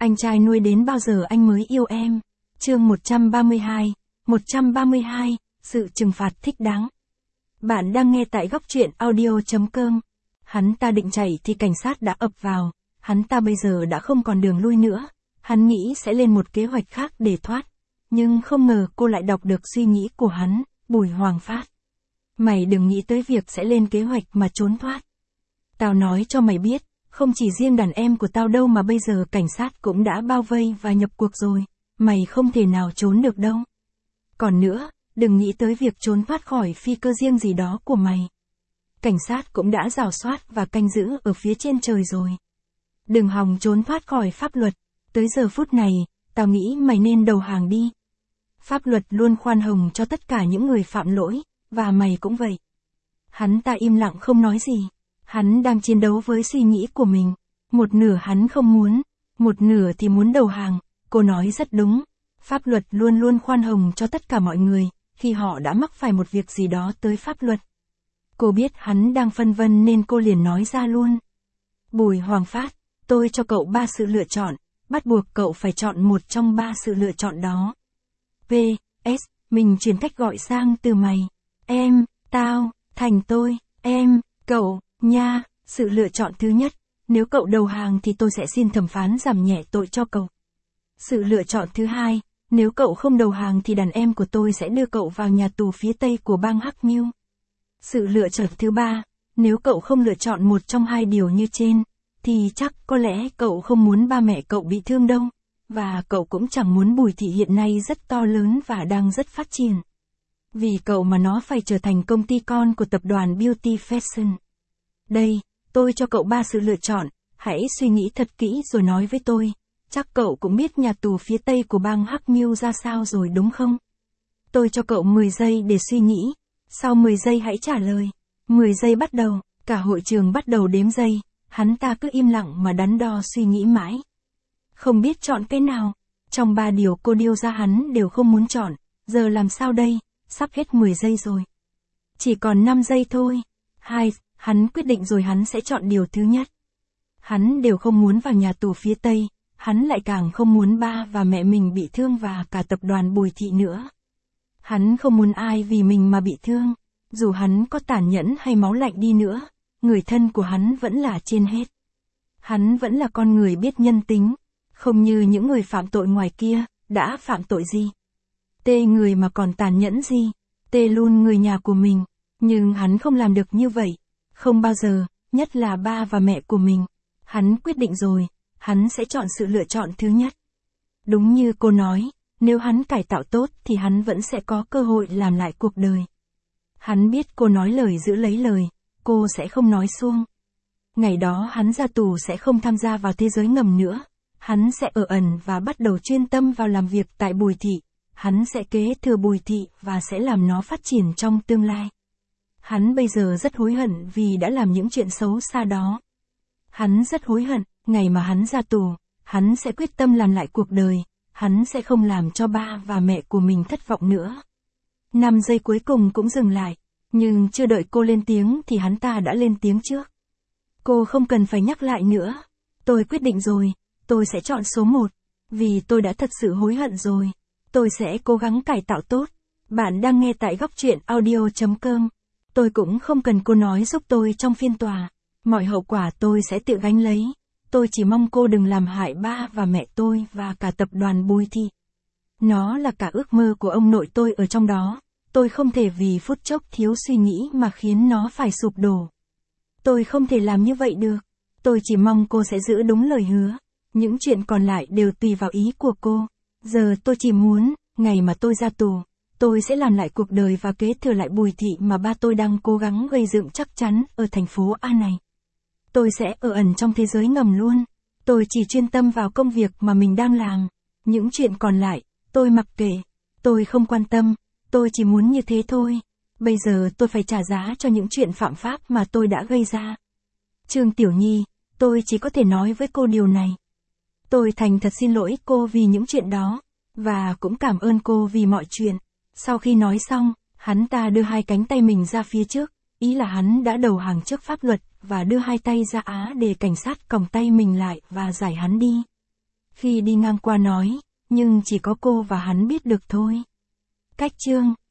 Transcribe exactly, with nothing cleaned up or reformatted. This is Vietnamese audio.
Anh trai nuôi đến bao giờ anh mới yêu em? Chương một trăm ba mươi hai, một trăm ba mươi hai, sự trừng phạt thích đáng. Bạn đang nghe tại góc truyện audio chấm com. Hắn ta định chạy thì cảnh sát đã ập vào, hắn ta bây giờ đã không còn đường lui nữa, hắn nghĩ sẽ lên một kế hoạch khác để thoát. Nhưng không ngờ cô lại đọc được suy nghĩ của hắn, Bùi Hoàng Phát. Mày đừng nghĩ tới việc sẽ lên kế hoạch mà trốn thoát. Tao nói cho mày biết, không chỉ riêng đàn em của tao đâu mà bây giờ cảnh sát cũng đã bao vây và nhập cuộc rồi, mày không thể nào trốn được đâu. Còn nữa, đừng nghĩ tới việc trốn thoát khỏi phi cơ riêng gì đó của mày. Cảnh sát cũng đã rào soát và canh giữ ở phía trên trời rồi. Đừng hòng trốn thoát khỏi pháp luật, tới giờ phút này, tao nghĩ mày nên đầu hàng đi. Pháp luật luôn khoan hồng cho tất cả những người phạm lỗi, và mày cũng vậy. Hắn ta im lặng không nói gì. Hắn đang chiến đấu với suy nghĩ của mình. Một nửa hắn không muốn, một nửa thì muốn đầu hàng. Cô nói rất đúng. Pháp luật luôn luôn khoan hồng cho tất cả mọi người, khi họ đã mắc phải một việc gì đó tới pháp luật. Cô biết hắn đang phân vân nên cô liền nói ra luôn. Bùi Hoàng Phát, tôi cho cậu ba sự lựa chọn, bắt buộc cậu phải chọn một trong ba sự lựa chọn đó. pê ét, mình chuyển cách gọi sang từ mày, em, tao, thành tôi, em, cậu, nha. Sự lựa chọn thứ nhất, nếu cậu đầu hàng thì tôi sẽ xin thẩm phán giảm nhẹ tội cho cậu. Sự lựa chọn thứ hai, nếu cậu không đầu hàng thì đàn em của tôi sẽ đưa cậu vào nhà tù phía tây của bang Hắc Miêu. Sự lựa chọn thứ ba, nếu cậu không lựa chọn một trong hai điều như trên, thì chắc có lẽ cậu không muốn ba mẹ cậu bị thương đâu, và cậu cũng chẳng muốn Bùi Thị hiện nay rất to lớn và đang rất phát triển. Vì cậu mà nó phải trở thành công ty con của tập đoàn Beauty Fashion. Đây, tôi cho cậu ba sự lựa chọn, hãy suy nghĩ thật kỹ rồi nói với tôi. Chắc cậu cũng biết nhà tù phía tây của bang Hắc Miêu ra sao rồi đúng không? Tôi cho cậu mười giây để suy nghĩ, sau mười giây hãy trả lời. mười giây bắt đầu, cả hội trường bắt đầu đếm giây, hắn ta cứ im lặng mà đắn đo suy nghĩ mãi. Không biết chọn cái nào, trong ba điều cô điêu ra hắn đều không muốn chọn, giờ làm sao đây, sắp hết mười giây rồi. Chỉ còn năm giây thôi. Hai, hắn quyết định rồi hắn sẽ chọn điều thứ nhất. Hắn đều không muốn vào nhà tù phía tây. Hắn lại càng không muốn ba và mẹ mình bị thương và cả tập đoàn Bùi Thị nữa. Hắn không muốn ai vì mình mà bị thương. Dù hắn có tàn nhẫn hay máu lạnh đi nữa, người thân của hắn vẫn là trên hết. Hắn vẫn là con người biết nhân tính, không như những người phạm tội ngoài kia, đã phạm tội gì. Tê người mà còn tàn nhẫn gì, tê luôn người nhà của mình. Nhưng hắn không làm được như vậy, không bao giờ, nhất là ba và mẹ của mình. Hắn quyết định rồi. Hắn sẽ chọn sự lựa chọn thứ nhất. Đúng như cô nói, nếu hắn cải tạo tốt thì hắn vẫn sẽ có cơ hội làm lại cuộc đời. Hắn biết cô nói lời giữ lấy lời, cô sẽ không nói suông. Ngày đó hắn ra tù sẽ không tham gia vào thế giới ngầm nữa. Hắn sẽ ở ẩn và bắt đầu chuyên tâm vào làm việc tại Bùi Thị. Hắn sẽ kế thừa Bùi Thị và sẽ làm nó phát triển trong tương lai. Hắn bây giờ rất hối hận vì đã làm những chuyện xấu xa đó. Hắn rất hối hận. Ngày mà hắn ra tù, hắn sẽ quyết tâm làm lại cuộc đời, hắn sẽ không làm cho ba và mẹ của mình thất vọng nữa. Năm giây cuối cùng cũng dừng lại, nhưng chưa đợi cô lên tiếng thì hắn ta đã lên tiếng trước. Cô không cần phải nhắc lại nữa. Tôi quyết định rồi, tôi sẽ chọn số một, vì tôi đã thật sự hối hận rồi. Tôi sẽ cố gắng cải tạo tốt. Bạn đang nghe tại góc truyện audio chấm com. Tôi cũng không cần cô nói giúp tôi trong phiên tòa. Mọi hậu quả tôi sẽ tự gánh lấy. Tôi chỉ mong cô đừng làm hại ba và mẹ tôi và cả tập đoàn Bùi Thị. Nó là cả ước mơ của ông nội tôi ở trong đó. Tôi không thể vì phút chốc thiếu suy nghĩ mà khiến nó phải sụp đổ. Tôi không thể làm như vậy được. Tôi chỉ mong cô sẽ giữ đúng lời hứa. Những chuyện còn lại đều tùy vào ý của cô. Giờ tôi chỉ muốn, ngày mà tôi ra tù, tôi sẽ làm lại cuộc đời và kế thừa lại Bùi Thị mà ba tôi đang cố gắng gây dựng chắc chắn ở thành phố A này. Tôi sẽ ở ẩn trong thế giới ngầm luôn. Tôi chỉ chuyên tâm vào công việc mà mình đang làm. Những chuyện còn lại, tôi mặc kệ. Tôi không quan tâm. Tôi chỉ muốn như thế thôi. Bây giờ tôi phải trả giá cho những chuyện phạm pháp mà tôi đã gây ra. Trương Tiểu Nhi, tôi chỉ có thể nói với cô điều này. Tôi thành thật xin lỗi cô vì những chuyện đó. Và cũng cảm ơn cô vì mọi chuyện. Sau khi nói xong, hắn ta đưa hai cánh tay mình ra phía trước. Ý là hắn đã đầu hàng trước pháp luật, và đưa hai tay ra á để cảnh sát còng tay mình lại và giải hắn đi. Khi đi ngang qua nói, nhưng chỉ có cô và hắn biết được thôi. Cách chương